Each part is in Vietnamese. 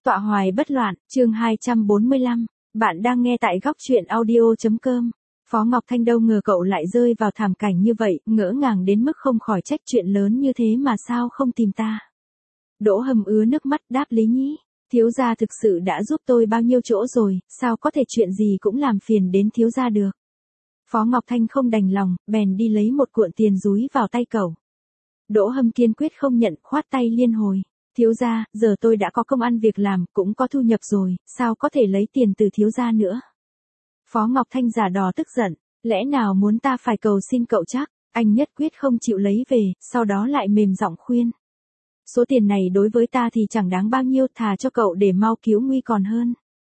Tọa hoài bất loạn, chương 245. Bạn đang nghe tại góc truyện audio.com. Phó Ngọc Thanh đâu ngờ cậu lại rơi vào thảm cảnh như vậy, ngỡ ngàng đến mức không khỏi trách chuyện lớn như thế mà sao không tìm ta. Đỗ Hâm ứa nước mắt đáp Lý Nhĩ. Thiếu gia thực sự đã giúp tôi bao nhiêu chỗ rồi, sao có thể chuyện gì cũng làm phiền đến thiếu gia được. Phó Ngọc Thanh không đành lòng, bèn đi lấy một cuộn tiền dúi vào tay cậu. Đỗ Hâm kiên quyết không nhận, khoát tay liên hồi. Thiếu gia, giờ tôi đã có công ăn việc làm, cũng có thu nhập rồi, sao có thể lấy tiền từ thiếu gia nữa. Phó Ngọc Thanh giả đò tức giận, lẽ nào muốn ta phải cầu xin cậu chắc, anh nhất quyết không chịu lấy về, sau đó lại mềm giọng khuyên. Số tiền này đối với ta thì chẳng đáng bao nhiêu, thà cho cậu để mau cứu nguy còn hơn.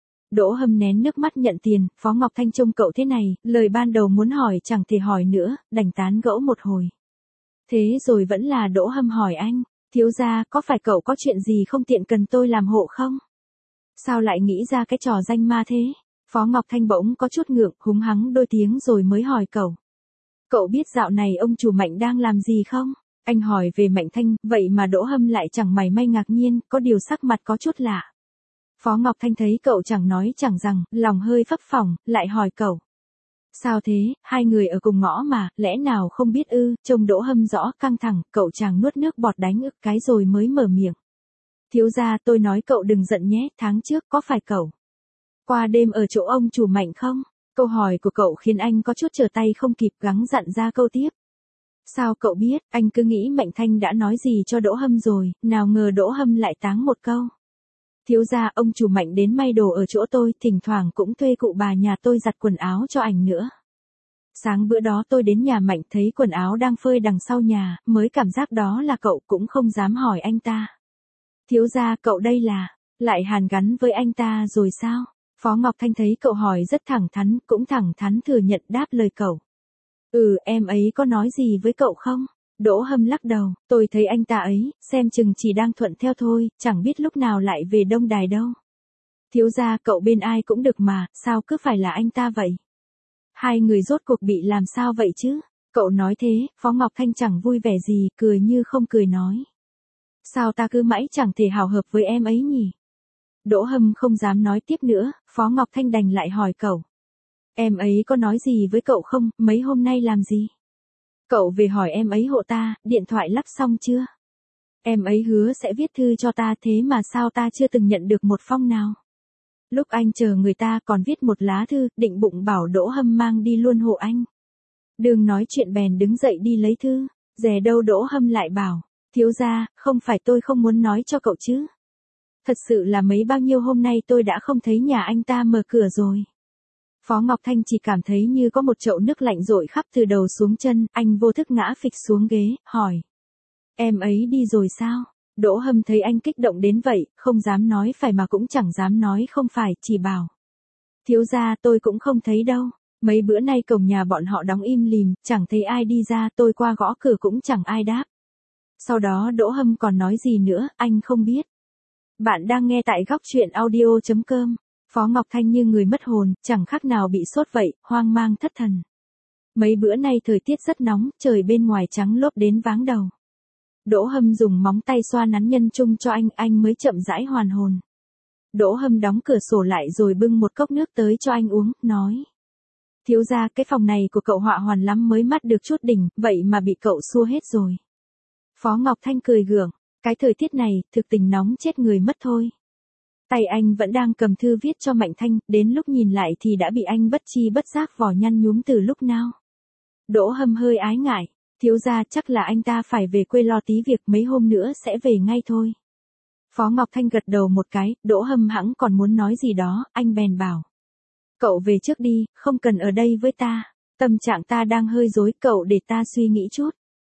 Đỗ Hâm nén nước mắt nhận tiền, Phó Ngọc Thanh trông cậu thế này, lời ban đầu muốn hỏi chẳng thể hỏi nữa, đành tán gẫu một hồi. Thế rồi vẫn là Đỗ Hâm hỏi anh. Thiếu gia, có phải cậu có chuyện gì không tiện cần tôi làm hộ không? Sao lại nghĩ ra cái trò danh ma thế? Phó Ngọc Thanh bỗng có chút ngượng, húng hắng đôi tiếng rồi mới hỏi cậu. Cậu biết dạo này ông chủ Mạnh đang làm gì không? Anh hỏi về Mạnh Thanh, vậy mà Đỗ Hâm lại chẳng mảy may ngạc nhiên, có điều sắc mặt có chút lạ. Phó Ngọc Thanh thấy cậu chẳng nói chẳng rằng, lòng hơi phấp phỏng, lại hỏi cậu. Sao thế, hai người ở cùng ngõ mà, lẽ nào không biết ư, trông Đỗ Hâm rõ căng thẳng, cậu chàng nuốt nước bọt đánh ức cái rồi mới mở miệng. Thiếu gia, tôi nói cậu đừng giận nhé, tháng trước có phải cậu qua đêm ở chỗ ông chủ Mạnh không? Câu hỏi của cậu khiến anh có chút trở tay không kịp, gắng dặn ra câu tiếp. Sao cậu biết, anh cứ nghĩ Mạnh Thanh đã nói gì cho Đỗ Hâm rồi, nào ngờ Đỗ Hâm lại táng một câu. Thiếu gia, ông chủ Mạnh đến may đồ ở chỗ tôi, thỉnh thoảng cũng thuê cụ bà nhà tôi giặt quần áo cho ảnh nữa. Sáng bữa đó tôi đến nhà Mạnh thấy quần áo đang phơi đằng sau nhà, mới cảm giác đó là cậu, cũng không dám hỏi anh ta. Thiếu gia, cậu đây là, lại hàn gắn với anh ta rồi sao? Phó Ngọc Thanh thấy cậu hỏi rất thẳng thắn, cũng thẳng thắn thừa nhận đáp lời cậu. Em ấy có nói gì với cậu không? Đỗ Hâm lắc đầu, tôi thấy anh ta ấy, xem chừng chỉ đang thuận theo thôi, chẳng biết lúc nào lại về Đông Đài đâu. Thiếu gia, cậu bên ai cũng được mà, sao cứ phải là anh ta vậy? Hai người rốt cuộc bị làm sao vậy chứ? Cậu nói thế, Phó Ngọc Thanh chẳng vui vẻ gì, cười như không cười nói. Sao ta cứ mãi chẳng thể hào hợp với em ấy nhỉ? Đỗ Hâm không dám nói tiếp nữa, Phó Ngọc Thanh đành lại hỏi cậu. Em ấy có nói gì với cậu không, mấy hôm nay làm gì? Cậu về hỏi em ấy hộ ta, điện thoại lắp xong chưa? Em ấy hứa sẽ viết thư cho ta, thế mà sao ta chưa từng nhận được một phong nào? Lúc anh chờ người ta còn viết một lá thư, định bụng bảo Đỗ Hâm mang đi luôn hộ anh. Đường nói chuyện bèn đứng dậy đi lấy thư, dè đâu Đỗ Hâm lại bảo, thiếu gia, không phải tôi không muốn nói cho cậu chứ. Thật sự là mấy bao nhiêu hôm nay tôi đã không thấy nhà anh ta mở cửa rồi. Phó Ngọc Thanh chỉ cảm thấy như có một chậu nước lạnh dội khắp từ đầu xuống chân, anh vô thức ngã phịch xuống ghế, hỏi. Em ấy đi rồi sao? Đỗ Hâm thấy anh kích động đến vậy, không dám nói phải mà cũng chẳng dám nói không phải, chỉ bảo. Thiếu gia, tôi cũng không thấy đâu. Mấy bữa nay cổng nhà bọn họ đóng im lìm, chẳng thấy ai đi ra, tôi qua gõ cửa cũng chẳng ai đáp. Sau đó Đỗ Hâm còn nói gì nữa, anh không biết. Bạn đang nghe tại góc truyện audio.com. Phó Ngọc Thanh như người mất hồn, chẳng khác nào bị sốt vậy, hoang mang thất thần. Mấy bữa nay thời tiết rất nóng, trời bên ngoài trắng lốp đến váng đầu. Đỗ Hâm dùng móng tay xoa nắn nhân trung cho anh mới chậm rãi hoàn hồn. Đỗ Hâm đóng cửa sổ lại rồi bưng một cốc nước tới cho anh uống, nói. Thiếu gia, cái phòng này của cậu họa hoàn lắm mới mắt được chút đỉnh, vậy mà bị cậu xua hết rồi. Phó Ngọc Thanh cười gượng, cái thời tiết này, thực tình nóng chết người mất thôi. Tay anh vẫn đang cầm thư viết cho Mạnh Thanh, đến lúc nhìn lại thì đã bị anh bất chi bất giác vò nhăn nhúm từ lúc nào. Đỗ Hâm hơi ái ngại, thiếu gia, chắc là anh ta phải về quê lo tí việc, mấy hôm nữa sẽ về ngay thôi. Phó Ngọc Thanh gật đầu một cái, Đỗ Hâm hẵng còn muốn nói gì đó, anh bèn bảo. Cậu về trước đi, không cần ở đây với ta, tâm trạng ta đang hơi rối, cậu để ta suy nghĩ chút.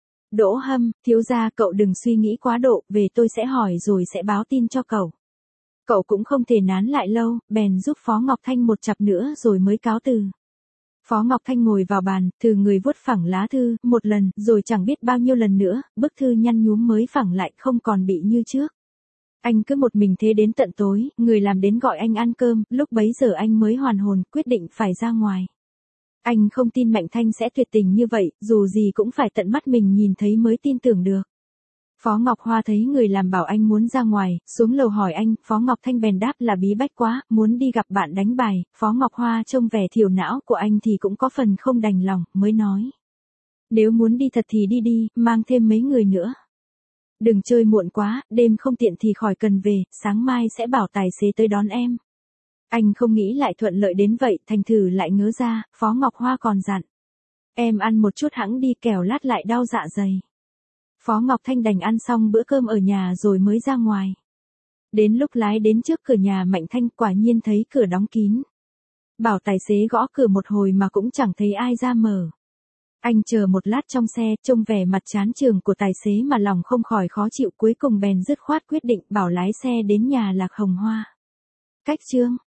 Đỗ Hâm, thiếu gia, cậu đừng suy nghĩ quá độ, về tôi sẽ hỏi rồi sẽ báo tin cho cậu. Cậu cũng không thể nán lại lâu, bèn giúp Phó Ngọc Thanh một chặp nữa rồi mới cáo từ. Phó Ngọc Thanh ngồi vào bàn, thử người vuốt phẳng lá thư, một lần, rồi chẳng biết bao nhiêu lần nữa, bức thư nhăn nhúm mới phẳng lại, không còn bị như trước. Anh cứ một mình thế đến tận tối, người làm đến gọi anh ăn cơm, lúc bấy giờ anh mới hoàn hồn, quyết định phải ra ngoài. Anh không tin Mạnh Thanh sẽ tuyệt tình như vậy, dù gì cũng phải tận mắt mình nhìn thấy mới tin tưởng được. Phó Ngọc Hoa thấy người làm bảo anh muốn ra ngoài, xuống lầu hỏi anh, Phó Ngọc Thanh bèn đáp là bí bách quá, muốn đi gặp bạn đánh bài. Phó Ngọc Hoa trông vẻ thiểu não của anh thì cũng có phần không đành lòng, mới nói. Nếu muốn đi thật thì đi đi, mang thêm mấy người nữa. Đừng chơi muộn quá, đêm không tiện thì khỏi cần về, sáng mai sẽ bảo tài xế tới đón em. Anh không nghĩ lại thuận lợi đến vậy, thành thử lại ngớ ra, Phó Ngọc Hoa còn dặn. Em ăn một chút hẵng đi kẻo lát lại đau dạ dày. Phó Ngọc Thanh đành ăn xong bữa cơm ở nhà rồi mới ra ngoài. Đến lúc lái đến trước cửa nhà Mạnh Thanh quả nhiên thấy cửa đóng kín. Bảo tài xế gõ cửa một hồi mà cũng chẳng thấy ai ra mở. Anh chờ một lát trong xe, trông vẻ mặt chán chường của tài xế mà lòng không khỏi khó chịu, cuối cùng bèn dứt khoát quyết định bảo lái xe đến nhà Lạc Hồng Hoa. Cách chương